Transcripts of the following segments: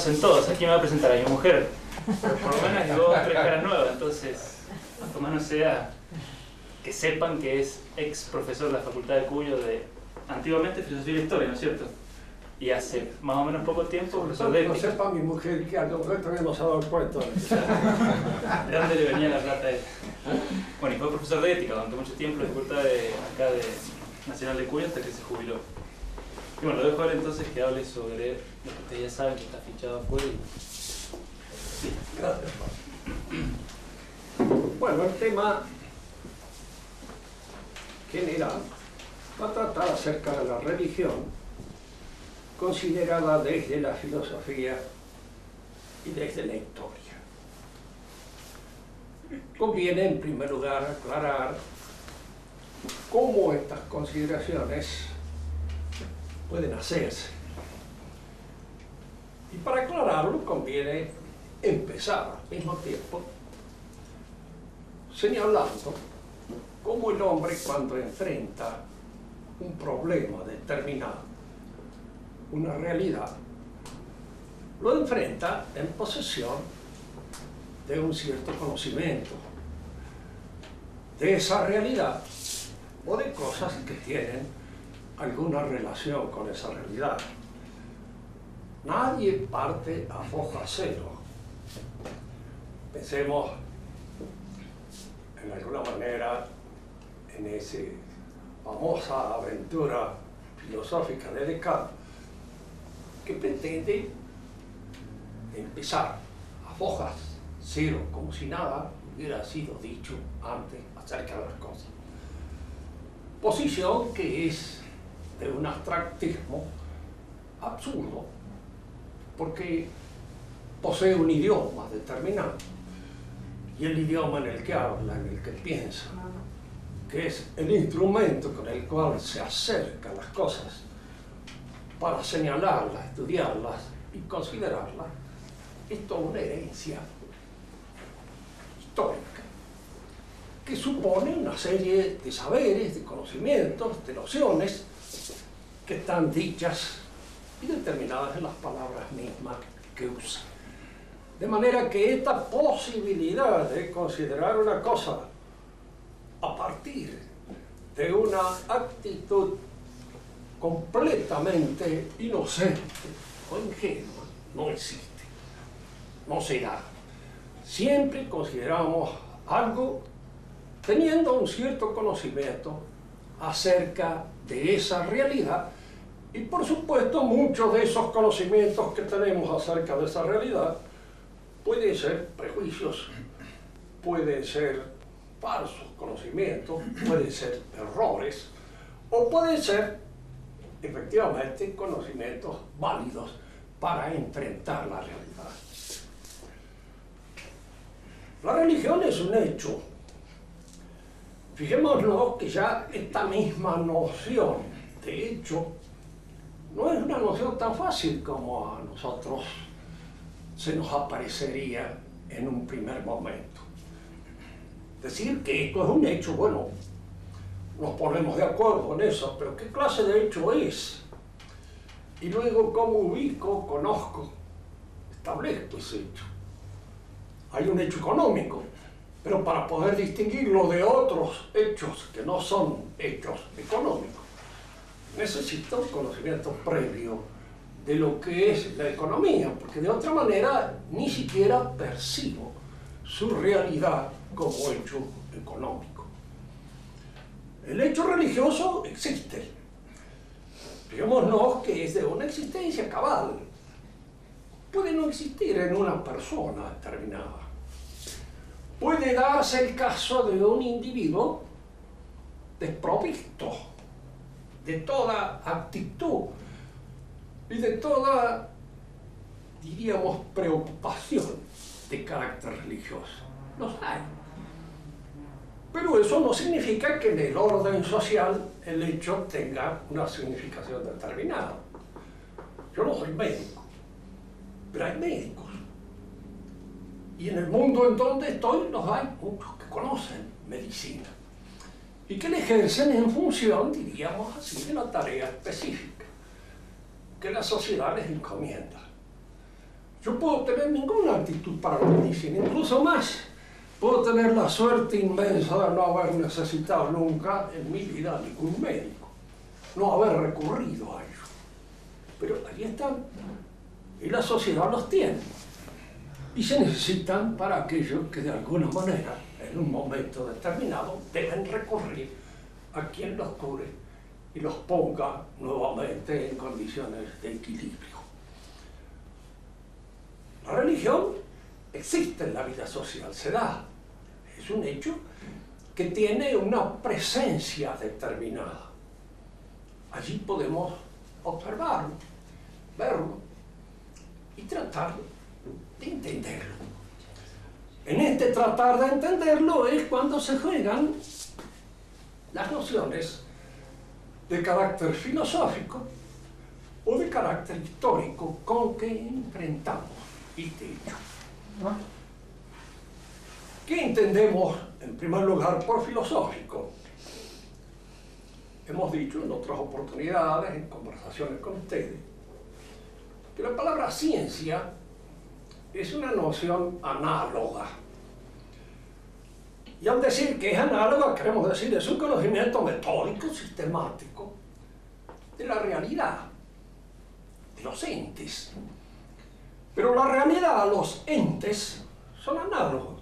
En todos, aquí me va a presentar a mi mujer. Pero por lo menos hay 2 o 3 caras nuevas, entonces, cuanto menos sea que sepan que es ex profesor de la Facultad de Cuyo de, antiguamente, Filosofía y Historia, ¿no es cierto? Y hace más o menos poco tiempo, profesor de No ética. sepa mi mujer que algo también nos ha dado cuenta. ¿De dónde le venía la plata a él? Bueno, y fue profesor de ética durante mucho tiempo en la Facultad de, acá de Nacional de Cuyo hasta que se jubiló. Y bueno, lo dejo a él entonces que hable sobre lo que ustedes ya saben, que está fichado afuera. Sí. Gracias, Pablo. Bueno, el tema general va a tratar acerca de la religión considerada desde la filosofía y desde la historia. Conviene en primer lugar aclarar cómo estas consideraciones pueden hacerse. Y para aclararlo conviene empezar al mismo tiempo señalando cómo el hombre, cuando enfrenta un problema determinado, una realidad, lo enfrenta en posesión de un cierto conocimiento de esa realidad o de cosas que tienen alguna relación con esa realidad. Nadie parte a foja cero. Pensemos en alguna manera en esa famosa aventura filosófica de Descartes, que pretende empezar a fojas cero, como si nada hubiera sido dicho antes acerca de las cosas. Posición que es de un abstractismo absurdo, porque posee un idioma determinado, y el idioma en el que habla, en el que piensa, que es el instrumento con el cual se acerca a las cosas para señalarlas, estudiarlas y considerarlas, es toda una herencia histórica que supone una serie de saberes, de conocimientos, de nociones que están dichas y determinadas en las palabras mismas que usa. De manera que esta posibilidad de considerar una cosa a partir de una actitud completamente inocente o ingenua no existe, no se da. Siempre consideramos algo teniendo un cierto conocimiento acerca de esa realidad, y por supuesto muchos de esos conocimientos que tenemos acerca de esa realidad pueden ser prejuicios, pueden ser falsos conocimientos, pueden ser errores, o pueden ser efectivamente conocimientos válidos para enfrentar la realidad. La religión es un hecho. Fijémonos que ya esta misma noción de hecho no es una noción tan fácil como a nosotros se nos aparecería en un primer momento. Decir que esto es un hecho, bueno, nos ponemos de acuerdo en eso, pero ¿qué clase de hecho es? Y luego, ¿cómo ubico, conozco, establezco ese hecho? Hay un hecho económico, pero para poder distinguirlo de otros hechos que no son hechos económicos, necesito un conocimiento previo de lo que es la economía, porque de otra manera ni siquiera percibo su realidad como hecho económico. El hecho religioso existe. Fijémonos que es de una existencia cabal. Puede no existir en una persona determinada. Puede darse el caso de un individuo desprovisto de toda actitud y de toda, diríamos, preocupación de carácter religioso. Los hay. Pero eso no significa que en el orden social el hecho tenga una significación determinada. Yo no soy médico, pero hay médicos. Y en el mundo en donde estoy los hay muchos que conocen medicina y que la ejercen en función, diríamos así, de una tarea específica que la sociedad les encomienda. Yo puedo tener ninguna actitud para la medicina, incluso más. Puedo tener la suerte inmensa de no haber necesitado nunca en mi vida ningún médico, no haber recurrido a ello. Pero ahí están, y la sociedad los tiene. Y se necesitan para aquellos que de alguna manera, en un momento determinado, deben recurrir a quien los cure y los ponga nuevamente en condiciones de equilibrio. La religión existe en la vida social, se da. Es un hecho que tiene una presencia determinada. Allí podemos observarlo, verlo y tratar de entenderlo. En este tratar de entenderlo es cuando se juegan las nociones de carácter filosófico o de carácter histórico con que enfrentamos el hecho. ¿Qué entendemos en primer lugar por filosófico? Hemos dicho en otras oportunidades, en conversaciones con ustedes, que la palabra ciencia es una noción análoga. Y al decir que es análoga, queremos decir es un conocimiento metódico, sistemático, de la realidad, de los entes. Pero la realidad, los entes, son análogos.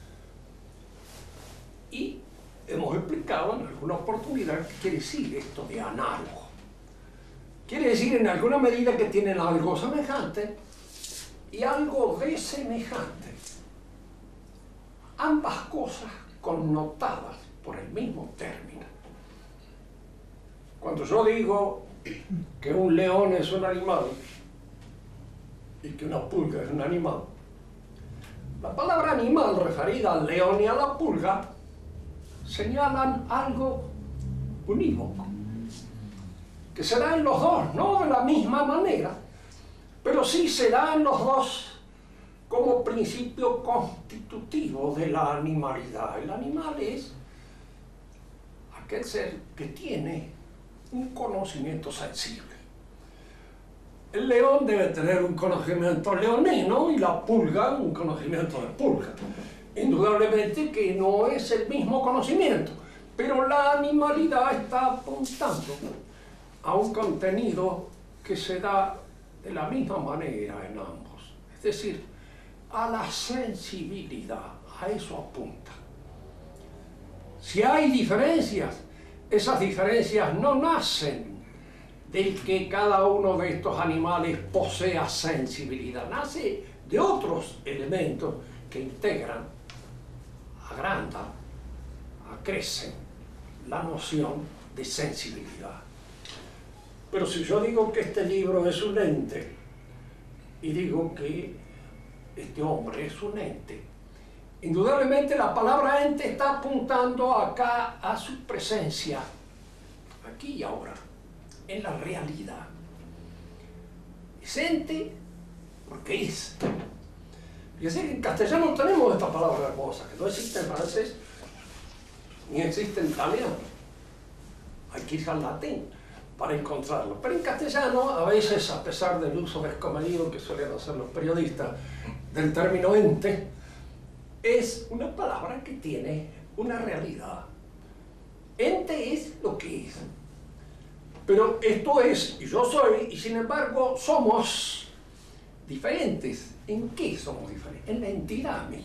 Y hemos explicado en alguna oportunidad qué quiere decir esto de análogo. Quiere decir en alguna medida que tienen algo semejante y algo desemejante. Ambas cosas connotadas por el mismo término. Cuando yo digo que un león es un animal y que una pulga es un animal, la palabra animal referida al león y a la pulga señalan algo unívoco, que se da en los dos, no de la misma manera, pero sí se da en los dos como principio constitutivo de la animalidad. El animal es aquel ser que tiene un conocimiento sensible. El león debe tener un conocimiento leonino y la pulga un conocimiento de pulga. Indudablemente que no es el mismo conocimiento, pero la animalidad está apuntando a un contenido que se da de la misma manera en ambos. Es decir, a la sensibilidad, a eso apunta. Si hay diferencias, esas diferencias no nacen del que cada uno de estos animales posea sensibilidad, nace de otros elementos que integran, agrandan, acrecen la noción de sensibilidad. Pero si yo digo que este libro es un ente y digo que este hombre es un ente, indudablemente la palabra ente está apuntando acá a su presencia, aquí y ahora, en la realidad. Es ente porque es. Fíjense que en castellano tenemos esta palabra hermosa, que no existe en francés, ni existe en italiano. Hay que ir al latín para encontrarlo. Pero en castellano, a veces, a pesar del uso descomedido que suelen hacer los periodistas del término ente, es una palabra que tiene una realidad. Ente es lo que es. Pero esto es, y yo soy, y sin embargo somos diferentes. ¿En qué somos diferentes? En la entidad misma.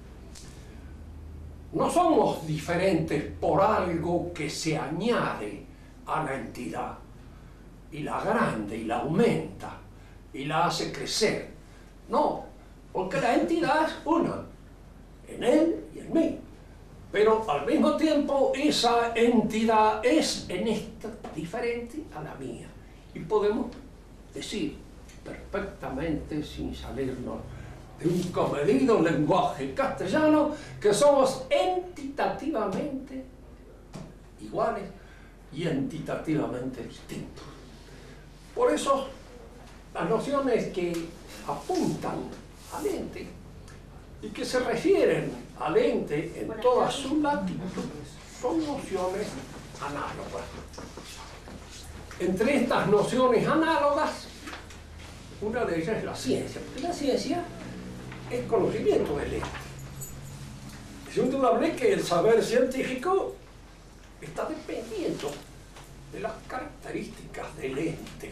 No somos diferentes por algo que se añade a la entidad y la agranda y la aumenta y la hace crecer. No, porque la entidad es una, en él y en mí. Pero al mismo tiempo esa entidad es en esta diferente a la mía. Y podemos decir perfectamente, sin salirnos de un comedido lenguaje castellano, que somos entitativamente iguales y entitativamente distintos. Por eso las nociones que apuntan al ente y que se refieren al ente en toda su latitud son nociones análogas. Entre estas nociones análogas, Una de ellas es la ciencia, porque la ciencia es conocimiento del ente. Es indudable que el saber científico está dependiendo de las características del ente.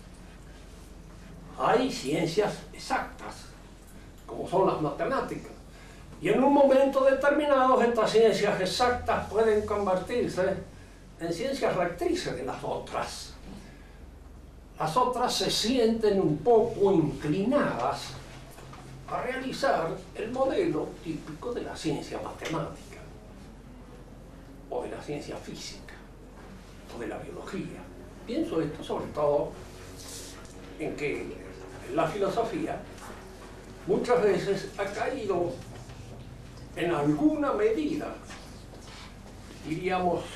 Hay ciencias exactas, como son las matemáticas, y en un momento determinado estas ciencias exactas pueden convertirse en ciencias rectrices de las otras. Las otras se sienten un poco inclinadas a realizar el modelo típico de la ciencia matemática, o de la ciencia física, o de la biología. Pienso esto sobre todo en que la filosofía muchas veces ha caído en alguna medida, diríamos,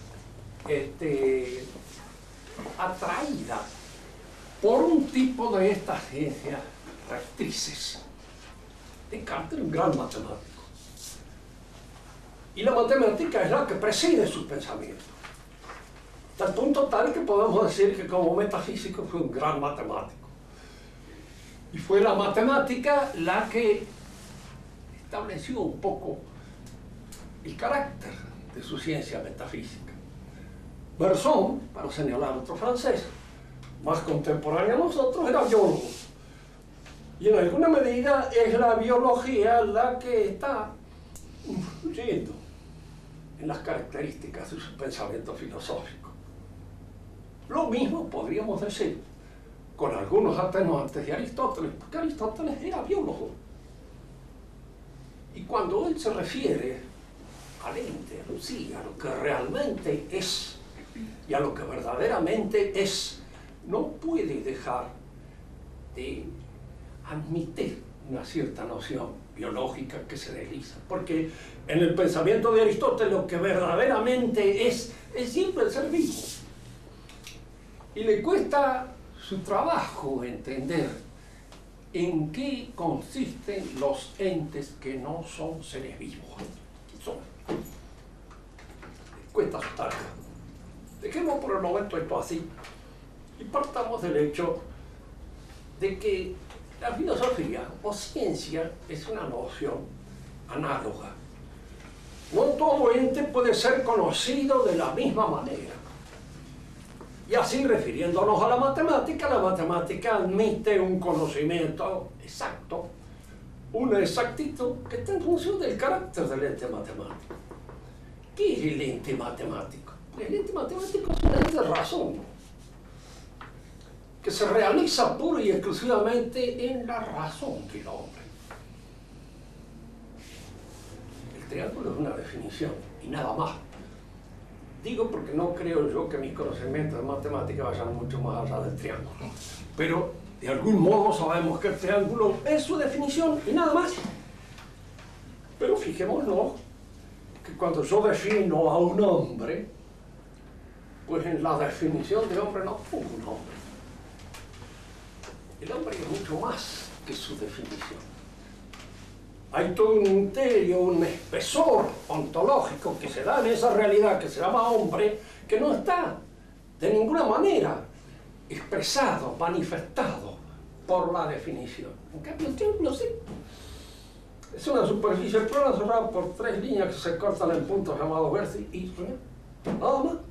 atraída por un tipo de estas ciencias rectrices. Descartes era un gran matemático. Y la matemática es la que preside su pensamiento. Hasta el punto tal que podemos decir que como metafísico fue un gran matemático. Y fue la matemática la que estableció un poco el carácter de su ciencia metafísica. Bergson, para señalar otro francés, más contemporáneo a nosotros, era biólogo. Y en alguna medida es la biología la que está influyendo en las características de su pensamiento filosófico. Lo mismo podríamos decir con algunos atenuantes de Aristóteles, porque Aristóteles era biólogo. Y cuando él se refiere al ente, a Lucía, a lo que realmente es y a lo que verdaderamente es, no puede dejar de admitir una cierta noción biológica que se desliza, porque en el pensamiento de Aristóteles lo que verdaderamente es siempre el ser vivo. Y le cuesta su trabajo entender en qué consisten los entes que no son seres vivos. ¿Qué son? Le cuesta su tarea. Dejemos por el momento esto así y partamos del hecho de que la filosofía o ciencia es una noción análoga. No todo ente puede ser conocido de la misma manera. Y así, refiriéndonos a la matemática admite un conocimiento exacto, una exactitud que está en función del carácter del ente matemático. ¿Qué es el ente matemático? El ente matemático es un ente de razón, que se realiza pura y exclusivamente en la razón del hombre. El triángulo es una definición y nada más. Digo porque no creo yo que mis conocimientos de matemática vayan mucho más allá del triángulo. Pero de algún modo sabemos que el triángulo es su definición y nada más. Pero fijémonos que cuando yo defino a un hombre, pues en la definición de hombre no pongo un hombre. El hombre es mucho más que su definición. Hay todo un misterio, un espesor ontológico que se da en esa realidad que se llama hombre, que no está de ninguna manera expresado, manifestado por la definición. En cambio, el triángulo sí. Es una superficie plana cerrada por tres líneas que se cortan en puntos llamados vértices y nada más.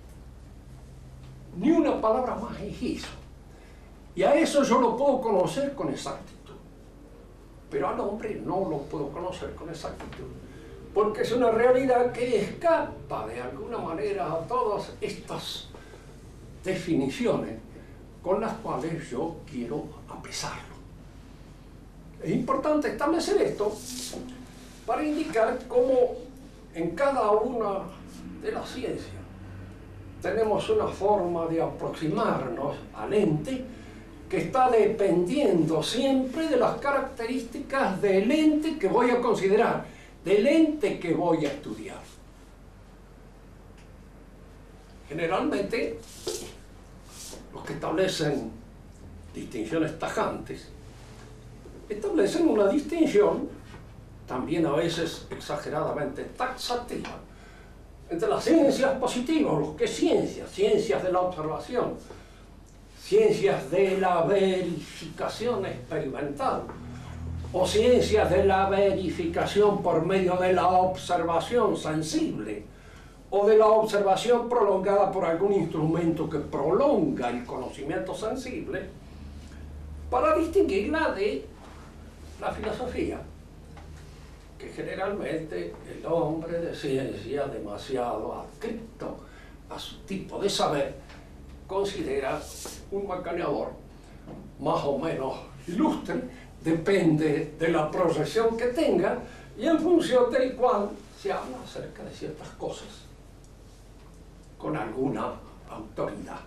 Ni una palabra más es eso. Y a eso yo lo puedo conocer con exactitud. Pero al hombre no lo puedo conocer con exactitud, porque es una realidad que escapa de alguna manera a todas estas definiciones con las cuales yo quiero apesarlo. Es importante establecer esto para indicar cómo en cada una de las ciencias tenemos una forma de aproximarnos al ente que está dependiendo siempre de las características del ente que voy a considerar, del ente que voy a estudiar. Generalmente, los que establecen distinciones tajantes, establecen una distinción, también a veces exageradamente taxativa, entre las ciencias positivas, los que ciencias de la observación, ciencias de la verificación experimental o ciencias de la verificación por medio de la observación sensible o de la observación prolongada por algún instrumento que prolonga el conocimiento sensible, para distinguirla de la filosofía, que generalmente el hombre de ciencia, demasiado adscrito a su tipo de saber, considera un macaneador más o menos ilustre, depende de la proyección que tenga y en función del cual se habla acerca de ciertas cosas con alguna autoridad.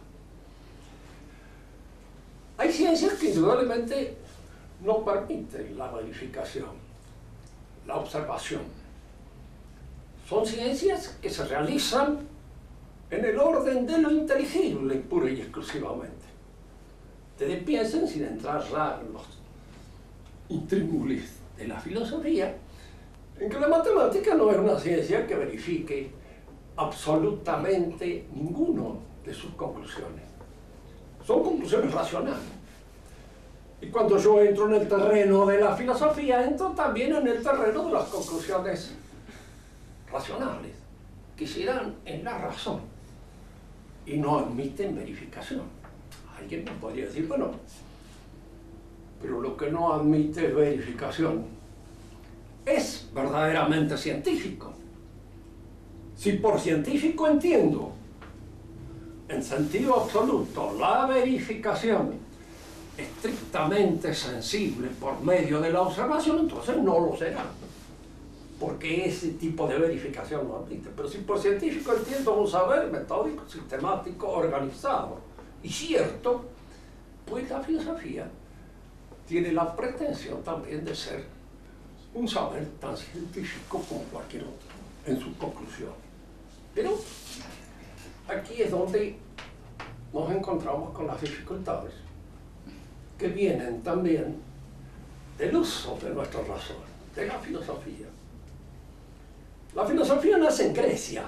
Hay ciencias que indudablemente no permiten la verificación, la observación. Son ciencias que se realizan en el orden de lo inteligible, pura y exclusivamente. Ustedes piensen, sin entrar ya en los intríngulis de la filosofía, en que la matemática no es una ciencia que verifique absolutamente ninguno de sus conclusiones. Son conclusiones racionales. Y cuando yo entro en el terreno de la filosofía, entro también en el terreno de las conclusiones racionales, que se dan en la razón y no admiten verificación. Alguien me podría decir, bueno, pero lo que no admite verificación es verdaderamente científico. Si por científico entiendo en sentido absoluto la verificación estrictamente sensible por medio de la observación, entonces no lo será, porque ese tipo de verificación no admite. Pero si por científico entiendo un saber metódico, sistemático, organizado y cierto, pues la filosofía tiene la pretensión también de ser un saber tan científico como cualquier otro en su conclusión. Pero aquí es donde nos encontramos con las dificultades que vienen también del uso de nuestra razón, de la filosofía. La filosofía nace en Grecia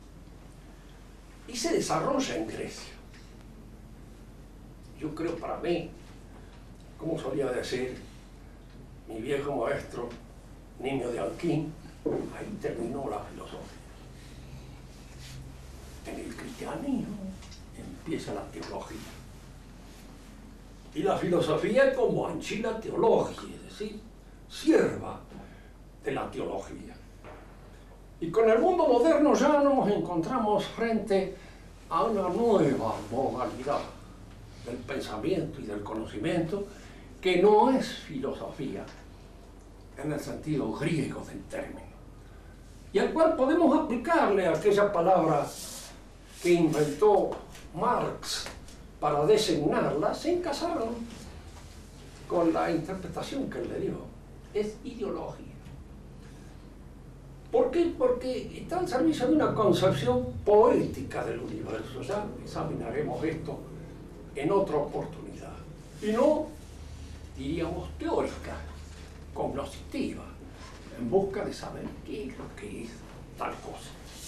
y se desarrolla en Grecia. Yo creo, para mí, como solía decir mi viejo maestro Niño de Alquín, ahí terminó la filosofía. En el cristianismo empieza la teología. Y la filosofía como anchila teología, es decir, sierva de la teología. Y con el mundo moderno ya nos encontramos frente a una nueva modalidad del pensamiento y del conocimiento que no es filosofía en el sentido griego del término, y al cual podemos aplicarle aquella palabra que inventó Marx para designarla, se encasaron con la interpretación que él le dio. Es ideología. ¿Por qué? Porque está al servicio de una concepción poética del universo. Ya examinaremos esto en otra oportunidad. Y no, diríamos, teórica, cognoscitiva, en busca de saber qué es lo que es tal cosa.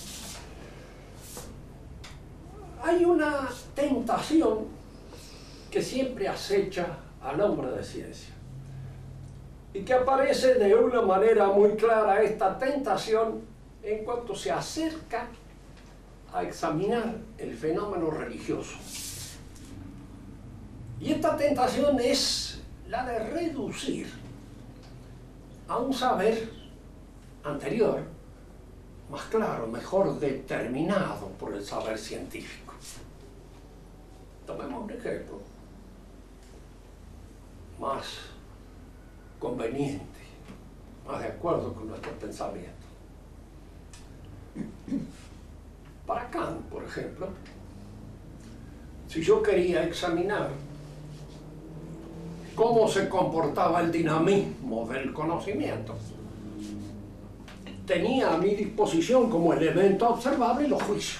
Hay una tentación que siempre acecha al hombre de ciencia y que aparece de una manera muy clara, esta tentación, en cuanto se acerca a examinar el fenómeno religioso. Y esta tentación es la de reducir a un saber anterior, más claro, mejor determinado por el saber científico. Tomemos un ejemplo más conveniente, más de acuerdo con nuestro pensamiento. Para Kant, por ejemplo, si yo quería examinar cómo se comportaba el dinamismo del conocimiento, tenía a mi disposición como elemento observable los juicios.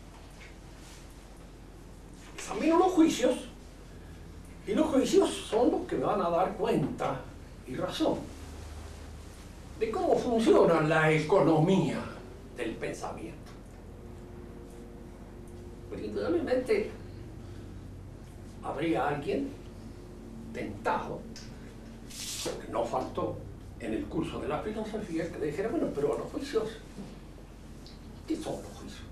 Examino los juicios, y los juicios son los que me van a dar cuenta y razón de cómo funciona la economía del pensamiento. Pero indudablemente habría alguien tentado, porque no faltó en el curso de la filosofía, que le dijera, bueno, pero a los juicios, ¿qué son los juicios?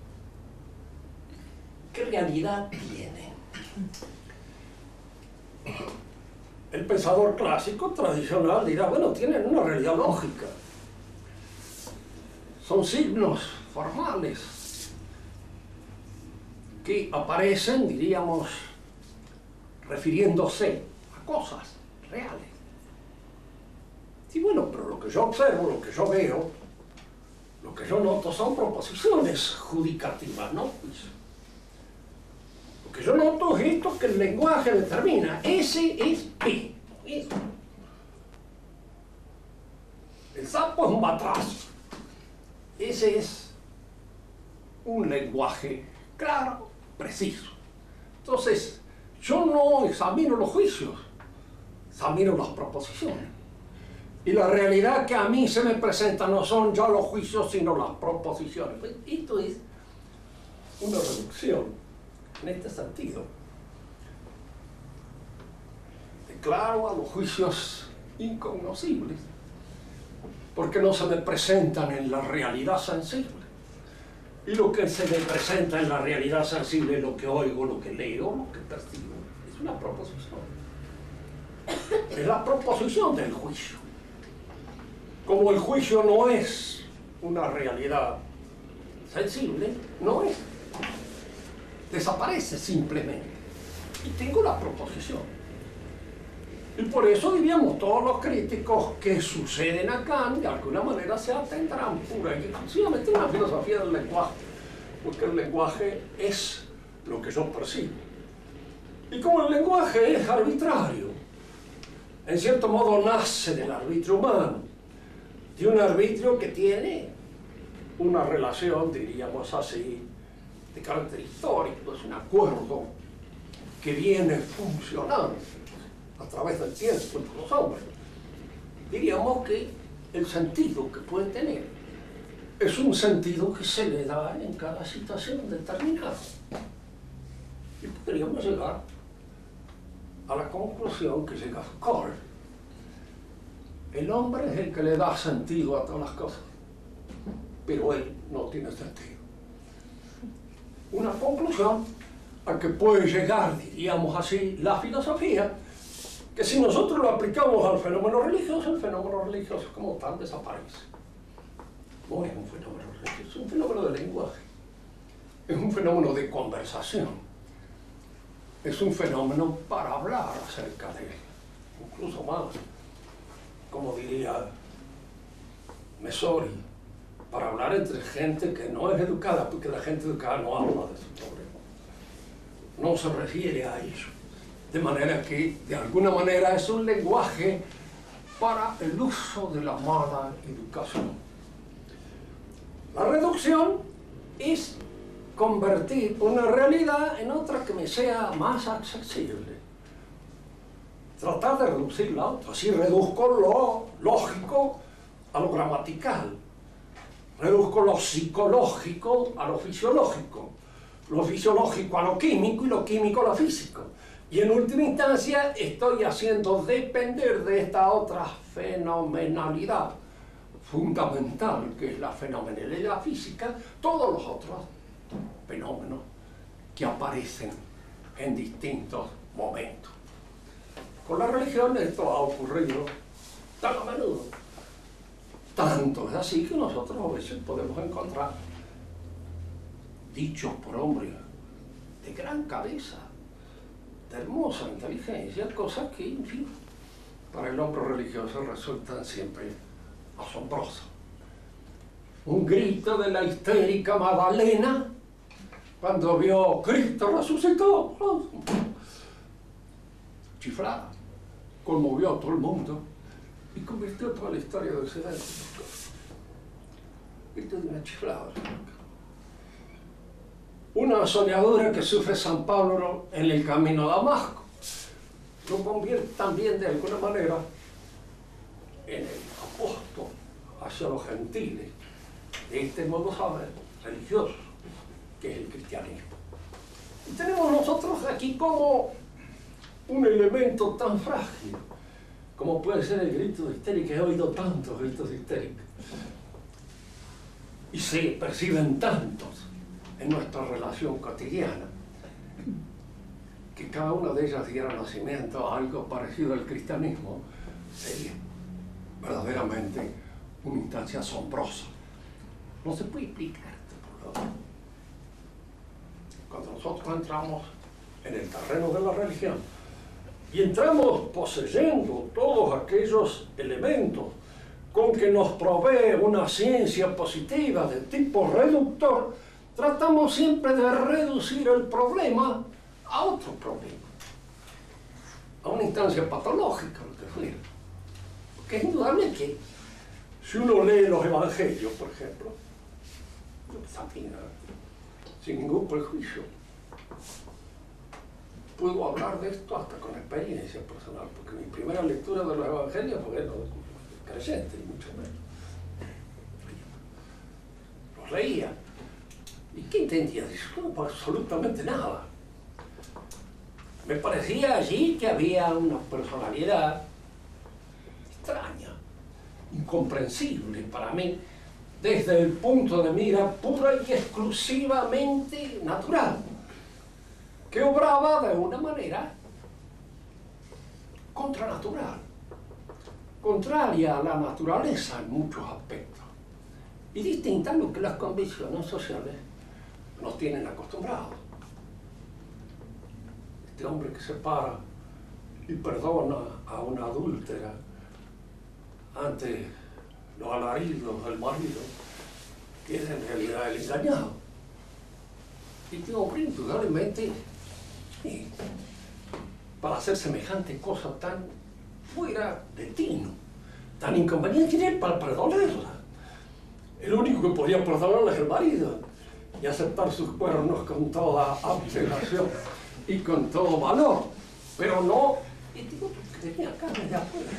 ¿Qué realidad tienen? El pensador clásico tradicional dirá, bueno, tienen una realidad lógica. Son signos formales que aparecen, diríamos, refiriéndose a cosas reales. Y bueno, pero lo que yo observo, lo que yo veo, lo que yo noto son proposiciones judicativas, ¿no? Lo que yo noto es esto que el lenguaje determina. Ese es P. Eso. El sapo es un batrazo. Ese es un lenguaje claro, preciso. Entonces, yo no examino los juicios, examino las proposiciones. Y la realidad que a mí se me presenta no son ya los juicios, sino las proposiciones. Pues esto es una reducción en este sentido. Declaro a los juicios incognoscibles porque no se me presentan en la realidad sensible. Y lo que se me presenta en la realidad sensible es lo que oigo, lo que leo, lo que percibo. Es una proposición. Es la proposición del juicio. Como el juicio no es una realidad sensible, no es. Desaparece simplemente. Y tengo la proposición. Y por eso diríamos, todos los críticos que suceden acá, de alguna manera se atendrán pura y exclusivamente a una filosofía del lenguaje. Porque el lenguaje es lo que yo percibo. Y como el lenguaje es arbitrario, en cierto modo nace del arbitrio humano, de un arbitrio que tiene una relación, diríamos así, de carácter histórico, es un acuerdo que viene funcionando a través del tiempo entre los hombres. Diríamos que el sentido que puede tener es un sentido que se le da en cada situación determinada. Y podríamos llegar a la conclusión que llega Foucault. El hombre es el que le da sentido a todas las cosas, pero él no tiene sentido. Una conclusión a que puede llegar, diríamos así, la filosofía, que si nosotros lo aplicamos al fenómeno religioso, el fenómeno religioso como tal desaparece. No es un fenómeno religioso, es un fenómeno de lenguaje, es un fenómeno de conversación, es un fenómeno para hablar acerca de él, incluso más, como diría Messori, para hablar entre gente que no es educada, porque la gente educada no habla de su problema, no se refiere a ello. De manera que, de alguna manera, es un lenguaje para el uso de la mala educación. La reducción es convertir una realidad en otra que me sea más accesible. Tratar de reducir la otra. Así reduzco lo lógico a lo gramatical. Reduzco lo psicológico a lo fisiológico a lo químico y lo químico a lo físico. Y en última instancia estoy haciendo depender de esta otra fenomenalidad fundamental, que es la fenomenalidad física, todos los otros fenómenos que aparecen en distintos momentos. Con la religión esto ha ocurrido tan a menudo. Tanto es así que nosotros a veces podemos encontrar dichos por hombres de gran cabeza, de hermosa inteligencia, cosas que, en fin, para el hombre religioso resultan siempre asombrosas. Un grito de la histérica Magdalena cuando vio Cristo resucitó, chiflada, conmovió a todo el mundo y convirtió toda la historia de Occidente. Grito de una chiflada. Una soñadora que sufre San Pablo en el camino a Damasco lo convierte también de alguna manera en el apóstol hacia los gentiles, de este modo saber religioso que es el cristianismo. Y tenemos nosotros aquí como un elemento tan frágil como puede ser el grito histérico. He oído tantos gritos histéricos y se perciben tantos en nuestra relación cotidiana, que cada una de ellas diera nacimiento a algo parecido al cristianismo, sería verdaderamente una instancia asombrosa. No se puede explicar. Cuando nosotros entramos en el terreno de la religión y entramos poseyendo todos aquellos elementos con que nos provee una ciencia positiva de tipo reductor, tratamos siempre de reducir el problema a otro problema, a una instancia patológica, lo que fuera. Porque es indudable que si uno lee los evangelios, por ejemplo, yo sabía, sin ningún prejuicio, puedo hablar de esto hasta con experiencia personal, porque mi primera lectura de los evangelios fue no creyente, y mucho menos. Los leía. ¿Y qué entendía de eso? No, absolutamente nada. Me parecía allí que había una personalidad extraña, incomprensible para mí, desde el punto de mira pura y exclusivamente natural, que obraba de una manera contranatural, contraria a la naturaleza en muchos aspectos, y distinta a lo que las convicciones sociales nos tienen acostumbrados. Este hombre que se para y perdona a una adúltera ante los alaridos del marido, que es en realidad el engañado. Y este hombre, indudablemente, para hacer semejante cosa tan fuera de tino, tan inconveniente para perdonarla. El único que podía perdonarla es el marido y aceptar sus cuernos con toda abnegación y con todo valor, pero no este otro que tenía carne de afuera.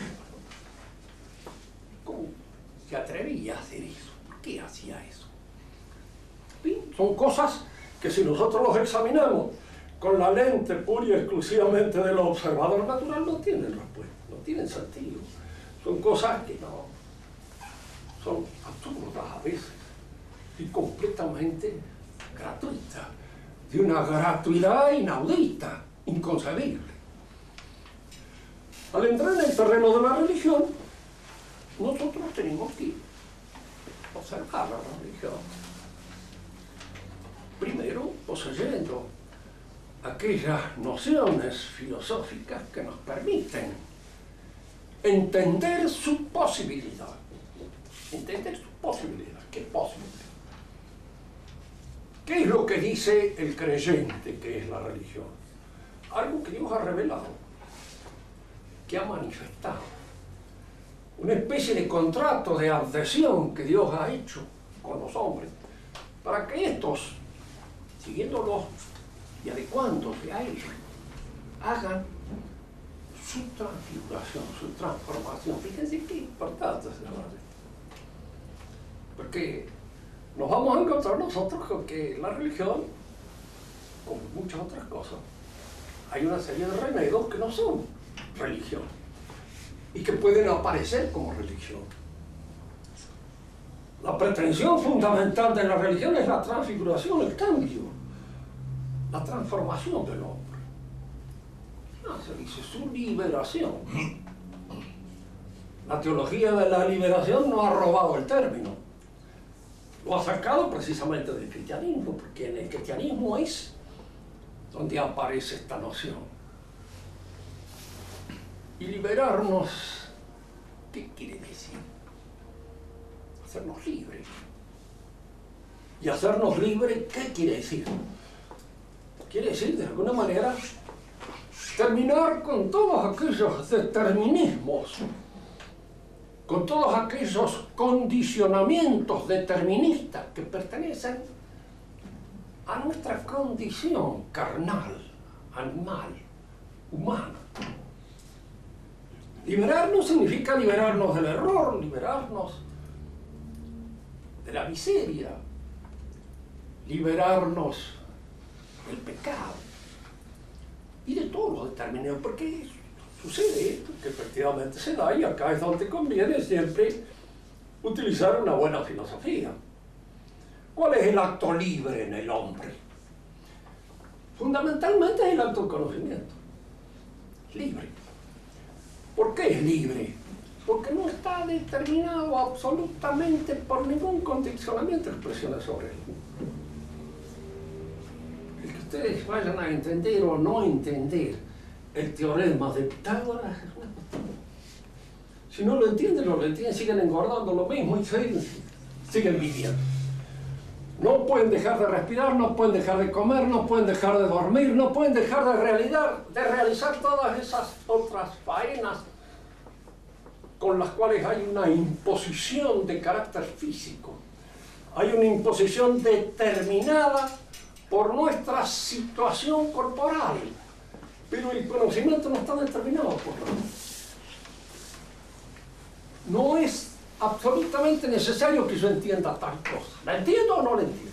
¿Cómo se atrevía a hacer eso? ¿Por qué hacía eso? ¿Sí? Son cosas que si nosotros los examinamos con la lente pura y exclusivamente del observador natural, no tienen respuesta, no tienen sentido. Son cosas que no, son absurdas a veces y completamente gratuitas, de una gratuidad inaudita, inconcebible. Al entrar en el terreno de la religión, nosotros tenemos que observar la religión. Primero, poseyendo aquellas nociones filosóficas que nos permiten entender su posibilidad. Entender su posibilidad. ¿Qué posibilidad? ¿Qué es lo que dice el creyente que es la religión? Algo que Dios ha revelado, que ha manifestado. Una especie de contrato de adhesión que Dios ha hecho con los hombres, para que estos, siguiéndolos y adecuándose a ellos, hagan su transfiguración, su transformación. Fíjense qué importante es la verdad. Porque nos vamos a encontrar nosotros con que la religión, como muchas otras cosas, hay una serie de remedios que no son religión y que pueden aparecer como religión. La pretensión fundamental de la religión es la transfiguración, el cambio, la transformación del hombre. Se dice su liberación. La teología de la liberación no ha robado el término. Lo ha sacado precisamente del cristianismo, porque en el cristianismo es donde aparece esta noción. Y liberarnos, ¿qué quiere decir? Hacernos libres. Y hacernos libres, ¿qué quiere decir? Quiere decir, de alguna manera, terminar con todos aquellos determinismos, con todos aquellos condicionamientos deterministas que pertenecen a nuestra condición carnal, animal, humana. Liberarnos significa liberarnos del error, liberarnos de la miseria, liberarnos del pecado. y de todos los determinados, porque sucede esto, que efectivamente se da, y acá es donde conviene siempre utilizar una buena filosofía. ¿Cuál es el acto libre en el hombre? Fundamentalmente es el acto del conocimiento. Libre. ¿Por qué es libre? Porque no está determinado absolutamente por ningún condicionamiento de expresiones sobre él. El que ustedes vayan a entender o no entender el teorema de Pitágoras es una cuestión. Si no lo entienden, siguen engordando lo mismo y siguen viviendo. No pueden dejar de respirar, no pueden dejar de comer, no pueden dejar de dormir, no pueden dejar de realizar todas esas otras faenas con las cuales hay una imposición de carácter físico. Hay una imposición determinada por nuestra situación corporal, pero el conocimiento no está determinado por nada. No es absolutamente necesario que yo entienda tal cosa. ¿La entiendo o no la entiendo?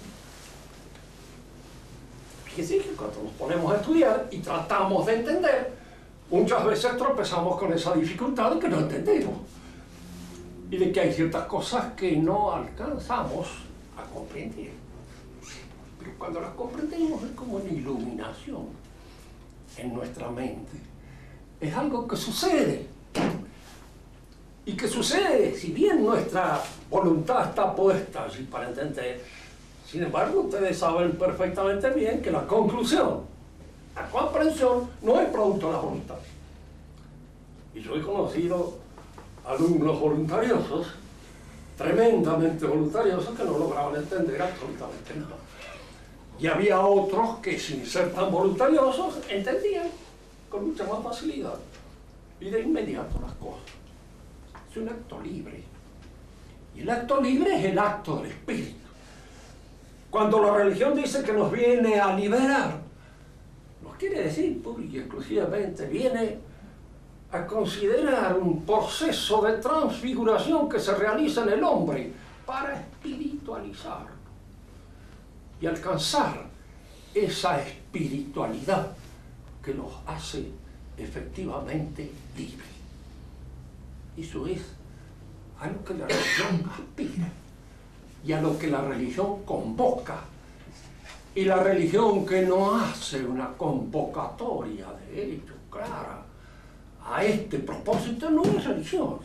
Fíjense que cuando nos ponemos a estudiar y tratamos de entender, muchas veces tropezamos con esa dificultad de que no entendemos y de que hay ciertas cosas que no alcanzamos a comprender. Pero cuando las comprendemos es como una iluminación en nuestra mente. Es algo que sucede. Y que sucede, si bien nuestra voluntad está puesta allí para entender, sin embargo, ustedes saben perfectamente bien que la conclusión, la comprensión, no es producto de la voluntad. Y yo he conocido alumnos voluntariosos, tremendamente voluntariosos, que no lograban entender absolutamente nada. Y había otros que, sin ser tan voluntariosos, entendían con mucha más facilidad y de inmediato las cosas. Es un acto libre. Y el acto libre es el acto del espíritu. Cuando la religión dice que nos viene a liberar, nos quiere decir pura y exclusivamente, viene a considerar un proceso de transfiguración que se realiza en el hombre para espiritualizarlo y alcanzar esa espiritualidad que los hace efectivamente libres. Eso es a lo que la religión aspira y a lo que la religión convoca. Y la religión que no hace una convocatoria de hecho clara a este propósito no es religión.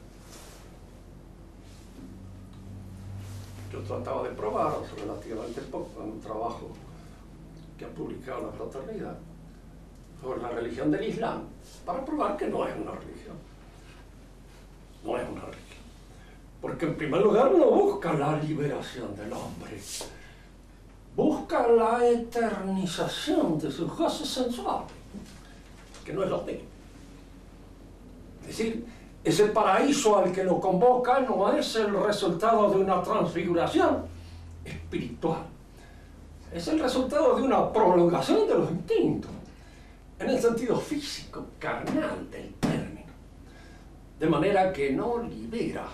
Yo trataba de probar hace relativamente poco en un trabajo que ha publicado la Fraternidad sobre la religión del Islam, para probar que no es una religión. No es una religión. Porque en primer lugar no busca la liberación del hombre, busca la eternización de sus goces sensuales, que no es lo mismo. Es decir, ese paraíso al que lo convoca no es el resultado de una transfiguración espiritual, es el resultado de una prolongación de los instintos, en el sentido físico, carnal del término. De manera que no libera,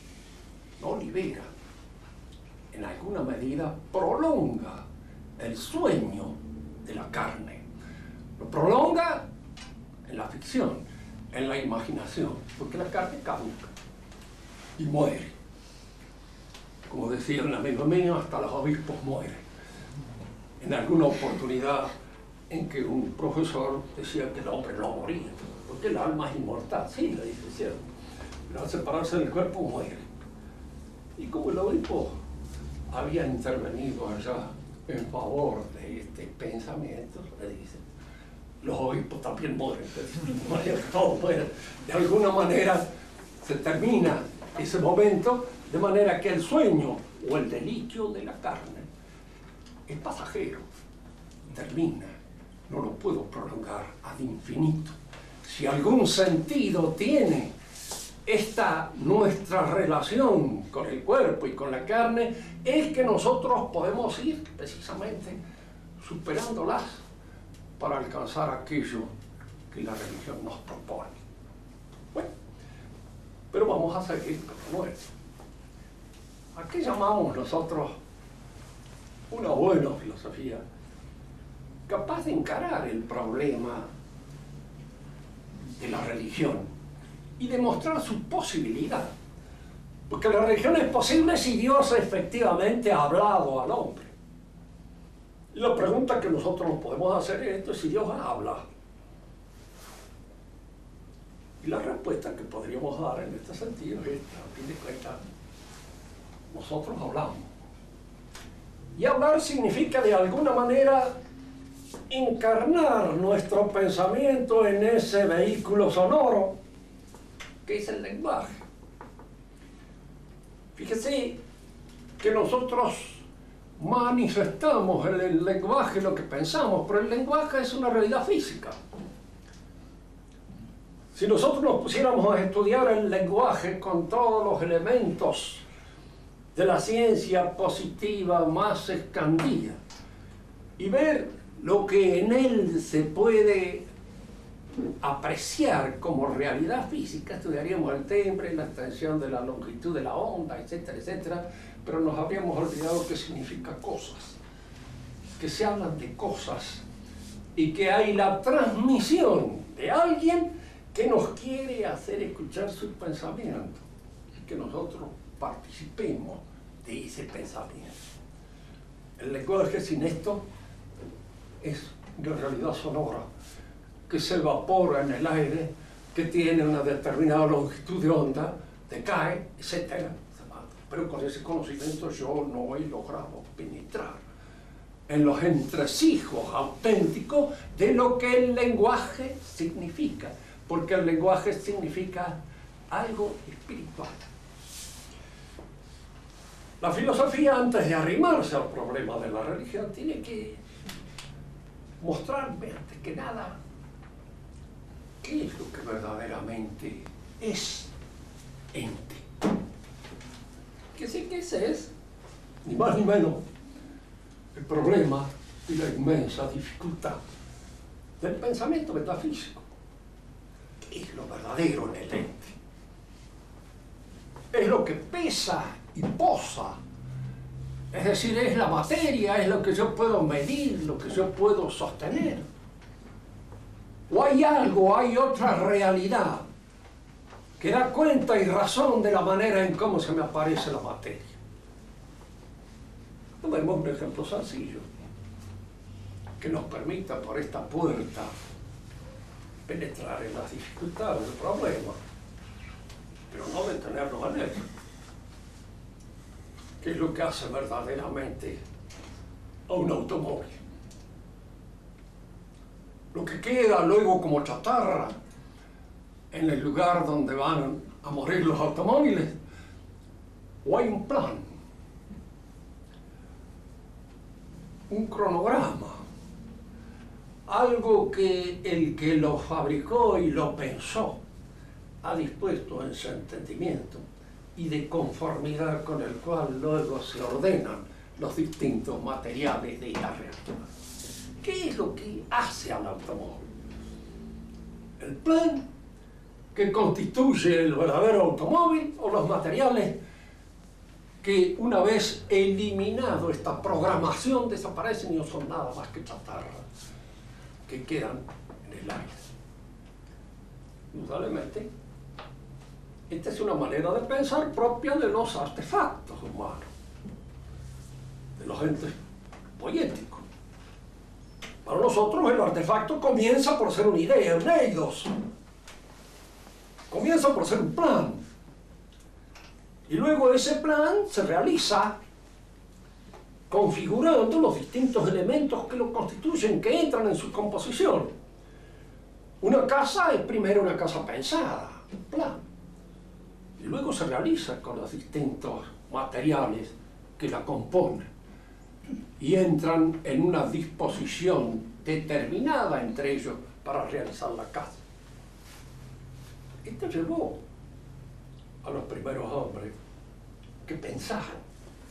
en alguna medida prolonga el sueño de la carne. Lo prolonga en la ficción, en la imaginación, porque la carne caduca y muere. Como decía un amigo mío, hasta los obispos mueren. En alguna oportunidad en que un profesor decía que el hombre no moría, porque el alma es inmortal. Sí, le dice, cierto, pero al separarse del cuerpo muere. Y como el obispo había intervenido allá en favor de este pensamiento, le dice, los obispos también mueren, todos mueren. De alguna manera se termina ese momento, de manera que el sueño o el deliquio de la carne es pasajero, termina, no lo puedo prolongar ad infinito. Si algún sentido tiene esta nuestra relación con el cuerpo y con la carne, es que nosotros podemos ir precisamente superándolas para alcanzar aquello que la religión nos propone. Bueno, pero vamos a seguir con lo nuestro. ¿A qué llamamos nosotros una buena filosofía? capaz de encarar el problema de la religión y demostrar su posibilidad. Porque la religión es posible si Dios efectivamente ha hablado al hombre. Y la pregunta que nosotros nos podemos hacer es esto: si Dios habla. Y la respuesta que podríamos dar en este sentido es esta: a fin de cuentas, nosotros hablamos. Y hablar significa de alguna manera encarnar nuestro pensamiento en ese vehículo sonoro que es el lenguaje. Fíjese que nosotros manifestamos en el lenguaje lo que pensamos, pero el lenguaje es una realidad física. Si nosotros nos pusiéramos a estudiar el lenguaje con todos los elementos de la ciencia positiva más escandida y ver lo que en él se puede apreciar como realidad física, estudiaríamos el timbre, la extensión de la longitud de la onda, etcétera, etcétera, pero nos habríamos olvidado que significa cosas, que se hablan de cosas y que hay la transmisión de alguien que nos quiere hacer escuchar su pensamiento y que nosotros participemos de ese pensamiento. El lenguaje sin esto es una realidad sonora que se evapora en el aire, que tiene una determinada longitud de onda, decae, etc. Pero con ese conocimiento yo no he logrado penetrar en los entresijos auténticos de lo que el lenguaje significa, porque el lenguaje significa algo espiritual. La filosofía, antes de arrimarse al problema de la religión, tiene que mostrarme, antes que nada, qué es lo que verdaderamente es ente. Que sí que ese es, ni más ni menos, el problema y la inmensa dificultad del pensamiento metafísico. ¿Qué es lo verdadero en el ente? Es lo que pesa y posa. Es decir, es la materia, es lo que yo puedo medir, lo que yo puedo sostener. O hay algo, hay otra realidad que da cuenta y razón de la manera en cómo se me aparece la materia. Tomemos un ejemplo sencillo que nos permita por esta puerta penetrar en las dificultades del problema, pero no detenernos en eso. ¿Qué es lo que hace verdaderamente a un automóvil? Lo que queda luego como chatarra en el lugar donde van a morir los automóviles, o hay un plan, un cronograma, algo que el que lo fabricó y lo pensó ha dispuesto en su entendimiento y de conformidad con el cual luego se ordenan los distintos materiales de la realidad. ¿Qué es lo que hace al automóvil? El plan que constituye el verdadero automóvil, o los materiales que, una vez eliminado esta programación, desaparecen y no son nada más que chatarra que quedan en el aire. Indudablemente, esta es una manera de pensar propia de los artefactos humanos, de los entes poéticos. Para nosotros el artefacto comienza por ser una idea, un eidos. Comienza por ser un plan. Y luego ese plan se realiza configurando los distintos elementos que lo constituyen, que entran en su composición. Una casa es primero una casa pensada, un plan. Y luego se realiza con los distintos materiales que la componen y entran en una disposición determinada entre ellos para realizar la casa. Esto llevó a los primeros hombres que pensaron,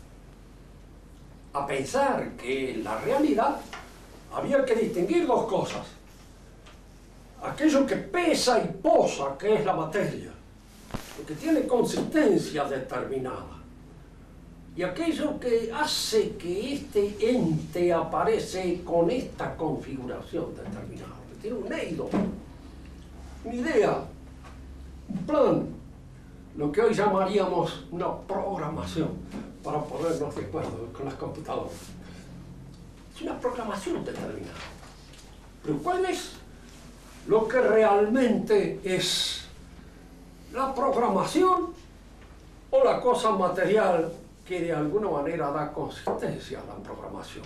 a pensar que en la realidad había que distinguir dos cosas: aquello que pesa y posa, que es la materia, lo que tiene consistencia determinada, Y aquello que hace que este ente aparece con esta configuración determinada, que tiene un eido, una idea, un plan, lo que hoy llamaríamos una programación, para ponernos de acuerdo con las computadoras. Es una programación determinada. Pero ¿cuál es lo que realmente es la programación o la cosa material que de alguna manera da consistencia a la programación?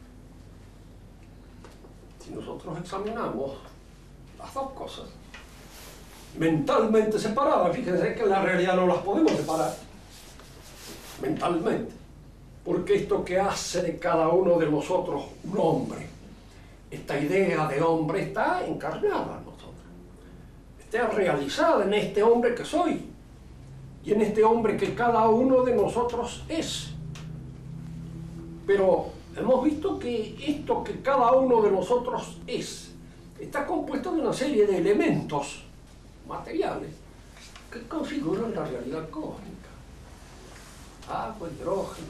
Si nosotros examinamos las dos cosas mentalmente separadas, fíjense que en la realidad no las podemos separar mentalmente, porque esto que hace de cada uno de nosotros un hombre, esta idea de hombre está encarnada en nosotros, está realizada en este hombre que soy y en este hombre que cada uno de nosotros es. Pero hemos visto que esto que cada uno de nosotros es está compuesto de una serie de elementos materiales que configuran la realidad cósmica. Agua, hidrógeno,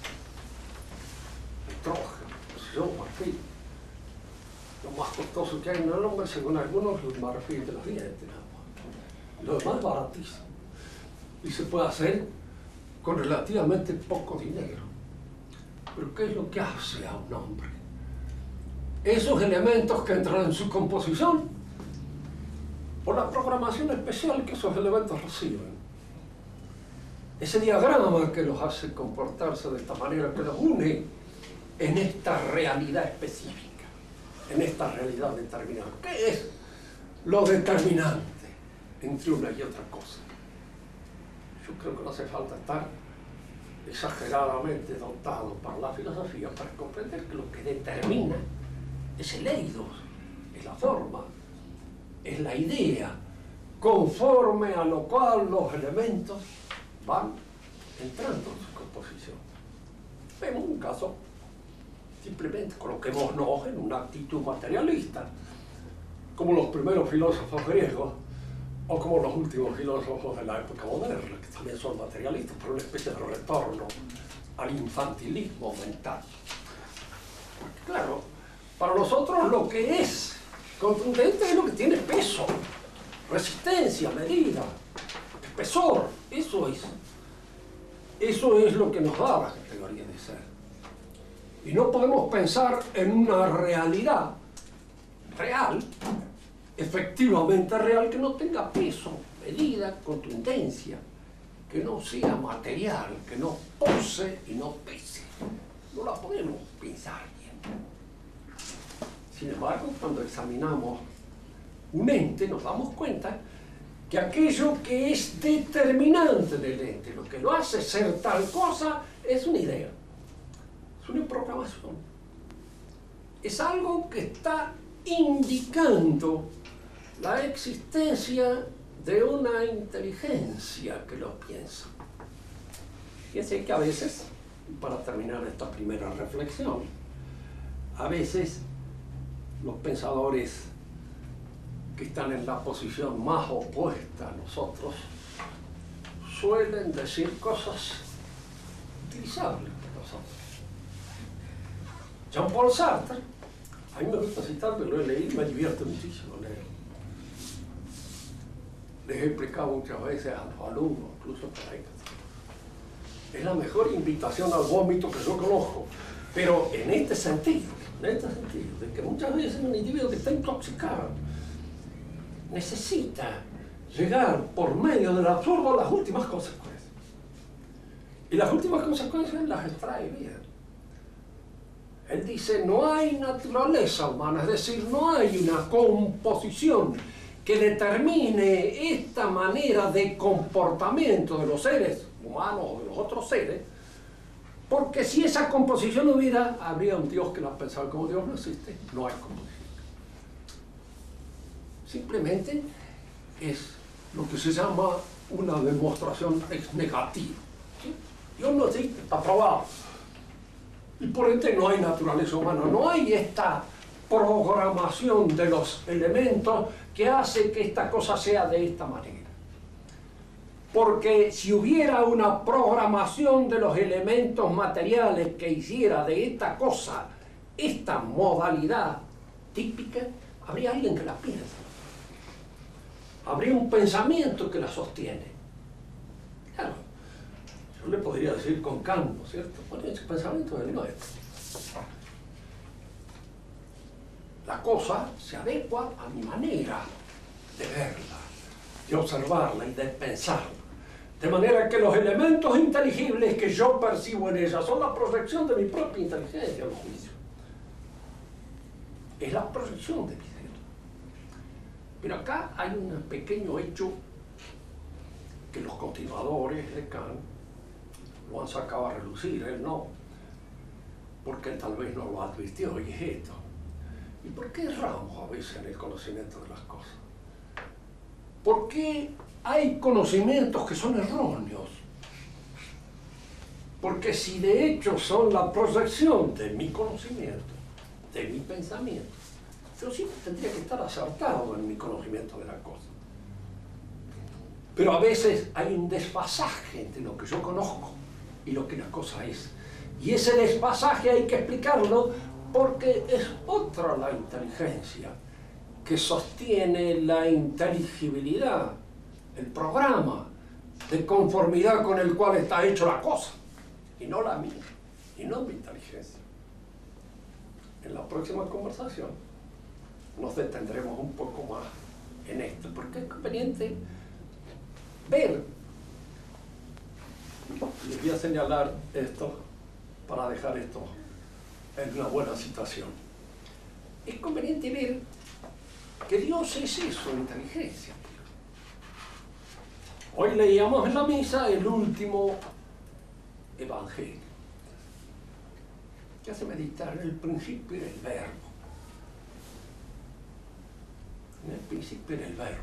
nitrógeno, marfil. Lo más costoso que hay en el hombre, según algunos, es el marfil de los dientes. Lo demás es baratísimo y se puede hacer con relativamente poco dinero. Pero ¿qué es lo que hace a un hombre? Esos elementos que entran en su composición, por la programación especial que esos elementos reciben. Ese diagrama que los hace comportarse de esta manera, que los une en esta realidad específica, en esta realidad determinada. ¿Qué es lo determinante entre una y otra cosa? Yo creo que no hace falta estar exageradamente dotado para la filosofía para comprender que lo que determina es el eidos, es la forma, es la idea, conforme a lo cual los elementos van entrando en su composición. Vemos un caso, simplemente coloquémonos en una actitud materialista, como los primeros filósofos griegos, o como los últimos filósofos de la época moderna, que también son materialistas, pero una especie de retorno al infantilismo mental. Porque claro, para nosotros lo que es contundente es lo que tiene peso, resistencia, medida, espesor. Eso es lo que nos da la categoría de ser. Y no podemos pensar en una realidad real, efectivamente real, que no tenga peso, medida, contundencia, que no sea material, que no pose y no pese. No la podemos pensar bien. Sin embargo, cuando examinamos un ente, nos damos cuenta que aquello que es determinante del ente, lo que lo hace ser tal cosa, es una idea, es una programación. Es algo que está indicando la existencia de una inteligencia que lo piensa. Fíjense que a veces, para terminar esta primera reflexión, a veces los pensadores que están en la posición más opuesta a nosotros suelen decir cosas utilizables por nosotros. Jean-Paul Sartre, a mí me gusta citarlo, lo he leído, me divierte muchísimo leerlo. Les he explicado muchas veces a los alumnos, incluso para ellos. Es la mejor invitación al vómito que yo conozco, pero en este sentido, de que muchas veces un individuo que está intoxicado necesita llegar por medio del absurdo a las últimas consecuencias. Y las últimas consecuencias las extrae bien. Él dice, no hay naturaleza humana, es decir, no hay una composición que determine esta manera de comportamiento de los seres humanos o de los otros seres, porque si esa composición hubiera, habría un Dios que la pensara. Como Dios no existe, no hay composición. Simplemente es lo que se llama una demostración ex negativa. ¿Sí? Dios no existe, está probado. Y por ende no hay naturaleza humana, no hay esta programación de los elementos que hace que esta cosa sea de esta manera. Porque si hubiera una programación de los elementos materiales que hiciera de esta cosa, esta modalidad típica, habría alguien que la piensa. Habría un pensamiento que la sostiene. Claro, yo le podría decir con calma, ¿cierto? Bueno, ese pensamiento es nuestro. La cosa se adecua a mi manera de verla, de observarla y de pensarla. De manera que los elementos inteligibles que yo percibo en ella son la proyección de mi propia inteligencia, el juicio. Es la proyección de mi ser. Pero acá hay un pequeño hecho que los continuadores de Kant lo han sacado a relucir, él no, porque él tal vez no lo advirtió, y es esto. ¿Y por qué erramos a veces en el conocimiento de las cosas? ¿Por qué hay conocimientos que son erróneos? Porque si de hecho son la proyección de mi conocimiento, de mi pensamiento, yo siempre tendría que estar acertado en mi conocimiento de la cosa. Pero a veces hay un desfasaje entre lo que yo conozco y lo que la cosa es. Y ese desfasaje hay que explicarlo porque es otra la inteligencia que sostiene la inteligibilidad, el programa de conformidad con el cual está hecho la cosa, y no la mía, y no mi inteligencia. En la próxima conversación nos detendremos un poco más en esto, porque es conveniente ver. Les voy a señalar esto para dejar esto en una buena situación. Es conveniente ver que Dios es eso, inteligencia. Hoy leíamos en la misa el último evangelio, que hace meditar en el principio era el verbo. En el principio era el verbo.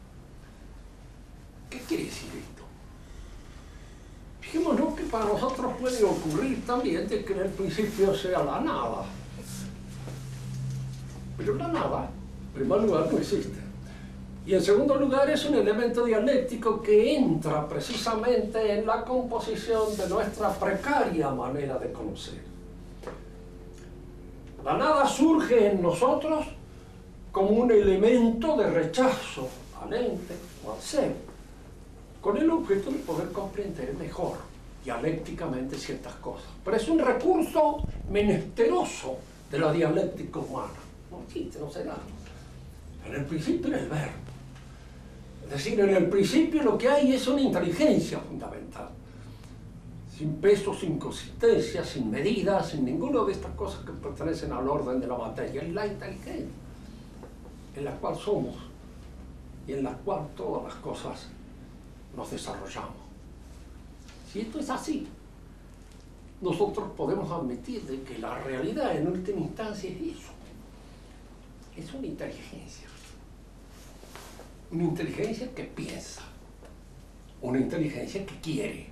¿Qué quiere decir esto? Fijémonos que para nosotros puede ocurrir también de que en el principio sea la nada. Pero la nada, en primer lugar, no existe. Y en segundo lugar, es un elemento dialéctico que entra precisamente en la composición de nuestra precaria manera de conocer. La nada surge en nosotros como un elemento de rechazo al ente o al ser, con el objeto de poder comprender mejor dialécticamente ciertas cosas. Pero es un recurso menesteroso de la dialéctica humana. No existe, no se da. En el principio era el verbo. Es decir, en el principio lo que hay es una inteligencia fundamental. Sin peso, sin consistencia, sin medida, sin ninguna de estas cosas que pertenecen al orden de la materia. Es la inteligencia en la cual somos y en la cual todas las cosas nos desarrollamos. Si esto es así, nosotros podemos admitir de que la realidad en última instancia es eso. Es una inteligencia. Una inteligencia que piensa. Una inteligencia que quiere.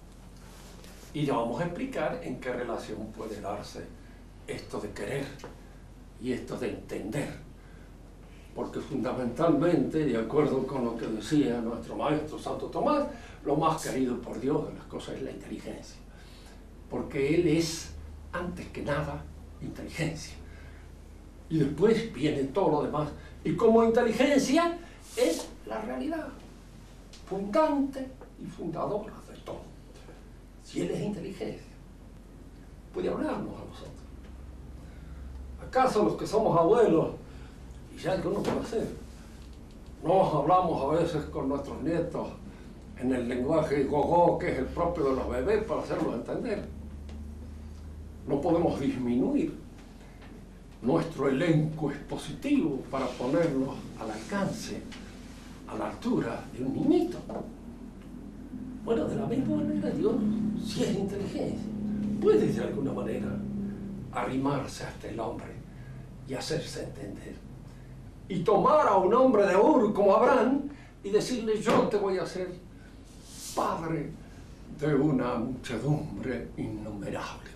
Y ya vamos a explicar en qué relación puede darse esto de querer y esto de entender. Porque fundamentalmente, de acuerdo con lo que decía nuestro maestro Santo Tomás, lo más querido por Dios de las cosas es la inteligencia. Porque Él es, antes que nada, inteligencia. Y después viene todo lo demás. Y como inteligencia es la realidad, fundante y fundadora de todo. Si Él es inteligencia, puede hablarnos a nosotros. ¿Acaso los que somos abuelos, y ya que uno puede hacer, nos hablamos a veces con nuestros nietos en el lenguaje gogó, que es el propio de los bebés, para hacerlos entender? No podemos disminuir nuestro elenco expositivo para ponerlo al alcance, a la altura de un niñito. Bueno, de la misma manera Dios, si es inteligencia, puede de alguna manera arrimarse hasta el hombre y hacerse entender. Y tomar a un hombre de Ur como Abraham y decirle: yo te voy a hacer padre de una muchedumbre innumerable.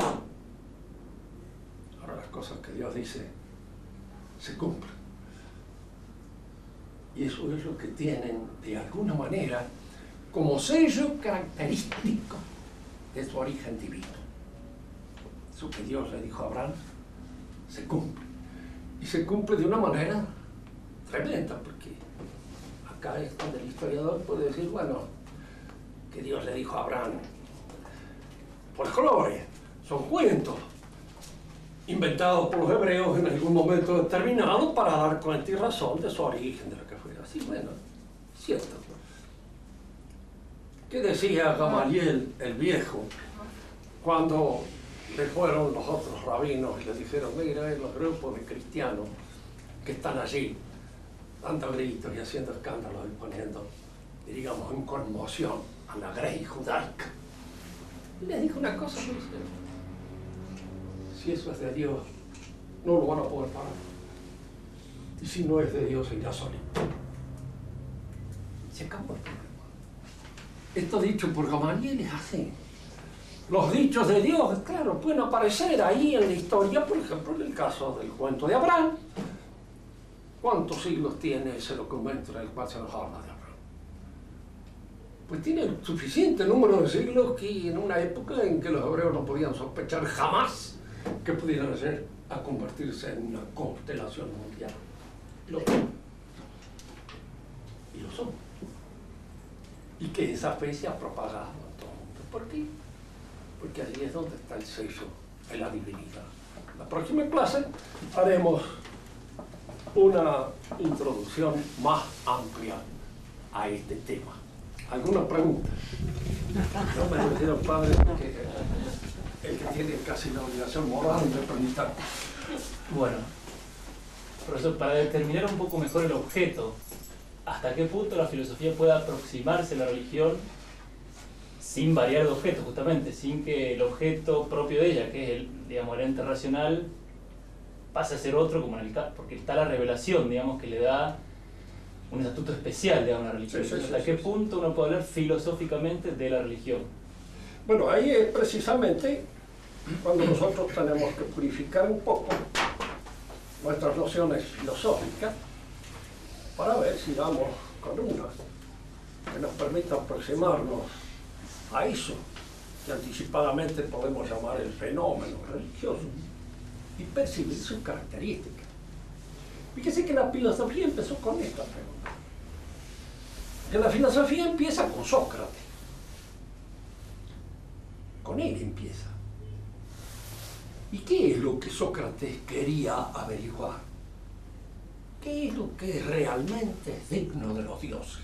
Ahora las cosas que Dios dice se cumplen. Y eso es lo que tienen de alguna manera como sello característico de su origen divino. Eso que Dios le dijo a Abraham se cumple. Y se cumple de una manera tremenda, porque acá es donde el historiador puede decir, bueno, que Dios le dijo a Abraham, por gloria, son cuentos inventados por los hebreos en algún momento determinado para dar cuenta y razón de su origen, de lo que fuera. Así, bueno, cierto. ¿Qué decía Gamaliel el viejo cuando le fueron los otros rabinos y le dijeron, mira, los grupos de cristianos que están allí dando gritos y haciendo escándalos y poniendo, digamos, en conmoción a la grey judaica? Y les dijo una cosa muy sencilla: si eso es de Dios, no lo van a poder parar. Y si no es de Dios, irá solito. Se acabó el problema. Esto dicho por Gamaliel es así. Los dichos de Dios, claro, pueden aparecer ahí en la historia, por ejemplo, en el caso del cuento de Abraham. ¿Cuántos siglos tiene ese documento en el cual se nos habla de Abraham? Pues tiene el suficiente número de siglos que en una época en que los hebreos no podían sospechar jamás que pudieran llegar a convertirse en una constelación mundial. Y lo son. Y lo son. Y que esa fe se ha propagado en todo el mundo. ¿Por qué? Porque allí es donde está el sello de la divinidad. La próxima clase haremos una introducción más amplia a este tema. ¿Alguna pregunta? No me refiero, padre, que el que tiene casi la obligación moral de preguntar. Bueno, profesor, para determinar un poco mejor el objeto, ¿hasta qué punto la filosofía puede aproximarse a la religión sin variar de objeto, justamente, sin que el objeto propio de ella, que es el, digamos, el ente racional, pase a ser otro, como en el caso, porque está la revelación, digamos, que le da un estatuto especial de una religión? Sí, sí, ¿Hasta qué punto uno puede hablar filosóficamente de la religión? Bueno, ahí es precisamente cuando nosotros tenemos que purificar un poco nuestras nociones filosóficas para ver si damos con una que nos permita aproximarnos a eso que anticipadamente podemos llamar el fenómeno religioso y percibir sus características. Fíjese que la filosofía empezó con esta pregunta. Que la filosofía empieza con Sócrates. Con él empieza. ¿Y qué es lo que Sócrates quería averiguar? ¿Qué es lo que realmente es digno de los dioses?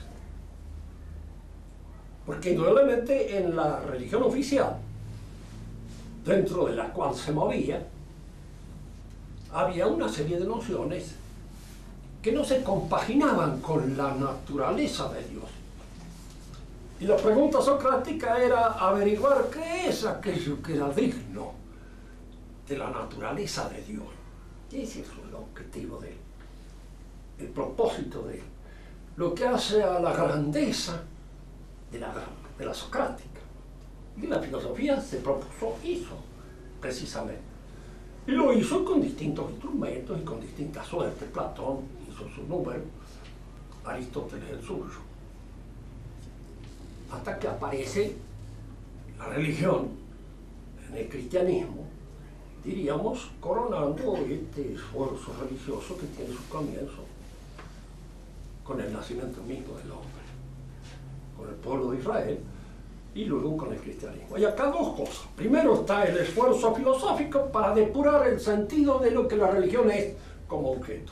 Porque indudablemente en la religión oficial, dentro de la cual se movía, había una serie de nociones que no se compaginaban con la naturaleza de Dios. Y la pregunta socrática era averiguar qué es aquello que era digno de la naturaleza de Dios. Ese es el objetivo de él, el propósito de él, lo que hace a la grandeza de la socrática. Y la filosofía se propuso eso, precisamente. Y lo hizo con distintos instrumentos y con distintas suertes. Platón hizo su número, Aristóteles el suyo. Hasta que aparece la religión en el cristianismo, diríamos, coronando este esfuerzo religioso que tiene su comienzo con el nacimiento mismo del hombre, con el pueblo de Israel, y luego con el cristianismo. Y acá dos cosas. Primero está el esfuerzo filosófico para depurar el sentido de lo que la religión es como objeto.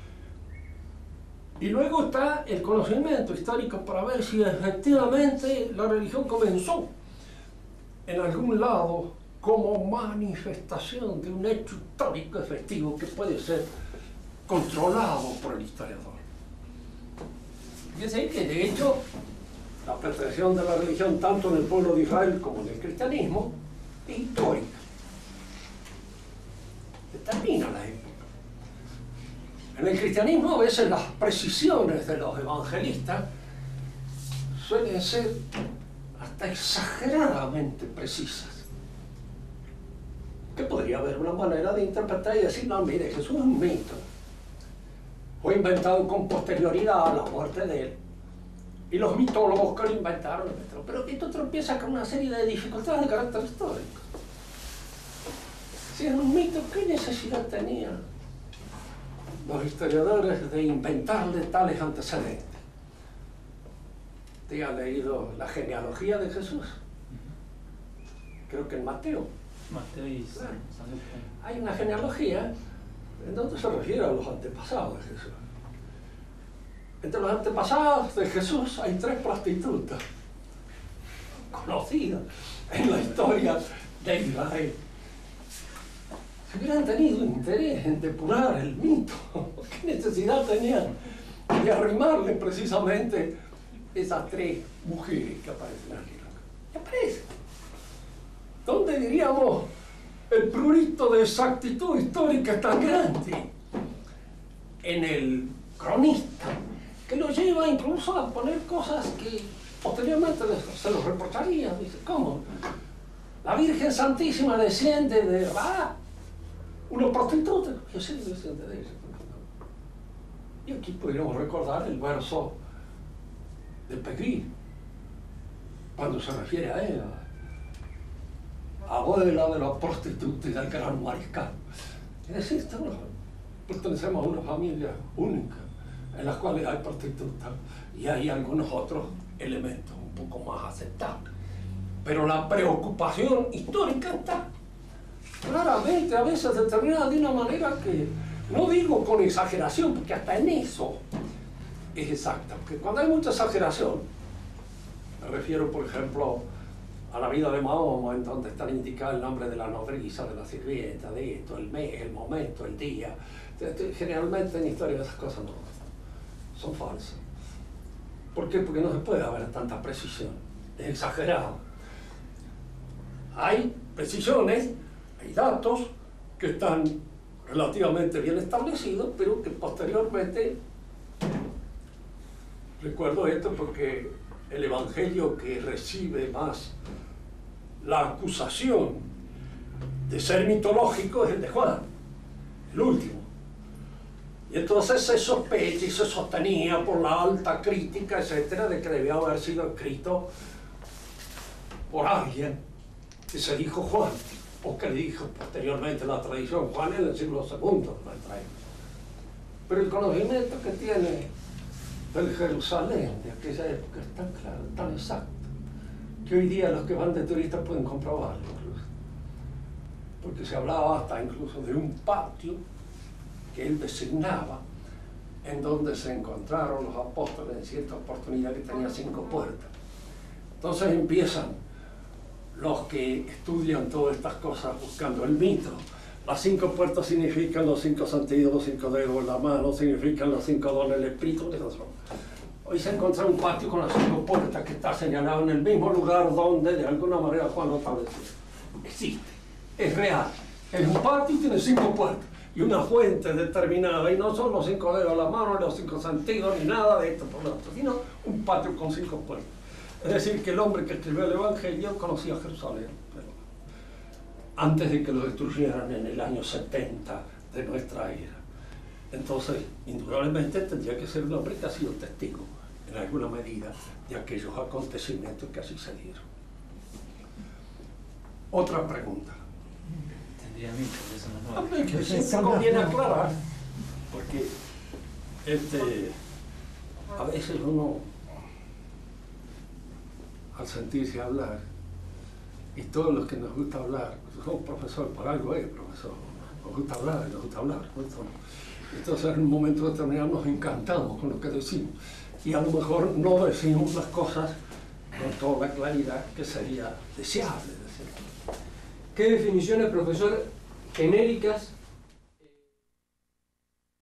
Y luego está el conocimiento histórico para ver si efectivamente la religión comenzó en algún lado como manifestación de un hecho histórico efectivo que puede ser controlado por el historiador. Fíjense que de hecho la pretensión de la religión tanto en el pueblo de Israel como en el cristianismo es histórica. Determina la época. En el cristianismo a veces las precisiones de los evangelistas suelen ser hasta exageradamente precisas. Que podría haber una manera de interpretar y decir, no, mire, Jesús es un mito. Fue inventado con posterioridad a la muerte de él. y los mitólogos que lo inventaron, pero que esto tropieza con una serie de dificultades de carácter histórico. Si es un mito, ¿qué necesidad tenían los historiadores de inventarle tales antecedentes? ¿Te has leído la genealogía de Jesús? Creo que en Mateo. Mateo y San Lucas. Hay una genealogía en donde se refiere a los antepasados de Jesús. Entre los antepasados de Jesús hay 3 prostitutas conocidas en la historia de Israel. Si hubieran tenido interés en depurar el mito, ¿qué necesidad tenían de arrimarle precisamente esas 3 mujeres que aparecen aquí? ¿Qué aparecen? ¿Dónde diríamos el prurito de exactitud histórica tan grande? En el cronista, que lo lleva incluso a poner cosas que posteriormente se los reprocharía. Dice, ¿cómo? La Virgen Santísima desciende de una prostituta. Yo sé que desciende de ella. Y aquí podríamos recordar el verso de Peguí, cuando se refiere a ella, abuela de la prostituta y del gran mariscal. Es decir, pertenecemos a una familia única, en las cuales hay prostitutas y hay algunos otros elementos un poco más aceptables. Pero la preocupación histórica está claramente a veces determinada de una manera que, no digo con exageración, porque hasta en eso es exacta. Porque cuando hay mucha exageración, me refiero, por ejemplo, a la vida de Mahoma, en donde están indicados el nombre de la nodriza, de la sirvienta, de esto, el mes, el momento, el día. Generalmente en historia esas cosas no son falsas. ¿Por qué? Porque no se puede haber tanta precisión. Es exagerado. Hay precisiones, hay datos que están relativamente bien establecidos, pero que posteriormente, recuerdo esto porque el evangelio que recibe más la acusación de ser mitológico es el de Juan, el último. Y entonces se sospecha y se sostenía por la alta crítica, etcétera, de que debía haber sido escrito por alguien que se dijo Juan, o que le dijo posteriormente la tradición Juan en el siglo II. Pero el conocimiento que tiene del Jerusalén de aquella época es tan claro, tan exacto, que hoy día los que van de turistas pueden comprobarlo incluso. Porque se hablaba hasta incluso de un patio que él designaba, en donde se encontraron los apóstoles en cierta oportunidad que tenía 5 puertas. Entonces empiezan los que estudian todas estas cosas buscando el mito. Las 5 puertas significan los 5 sentidos, los 5 dedos en la mano, significan los 5 dones del Espíritu. Hoy se encuentra un patio con las 5 puertas que está señalado en el mismo lugar donde de alguna manera Juan lo estableció. Existe, es real. Es un patio y tiene 5 puertas y una fuente determinada, y no son los 5 dedos en la mano, los 5 sentidos, ni nada de esto por lo otro, sino un patio con 5 puertas. Es decir, que el hombre que escribió el Evangelio conocía Jerusalén, pero antes de que lo destruyeran en el año 70 de nuestra era. Entonces, indudablemente tendría que ser un hombre que ha sido testigo, en alguna medida, de aquellos acontecimientos que así se dieron. Otra pregunta. Tendría mito, eso no es Que siempre conviene aclarar, porque a veces uno, al sentirse hablar, y todos los que nos gusta hablar, somos profesores, por algo es profesor, nos gusta hablar y nos gusta hablar, ¿no? Entonces en un momento determinado nos encantamos con lo que decimos, y a lo mejor no decimos las cosas con toda la claridad que sería deseable decir. ¿Qué definiciones, profesor, genéricas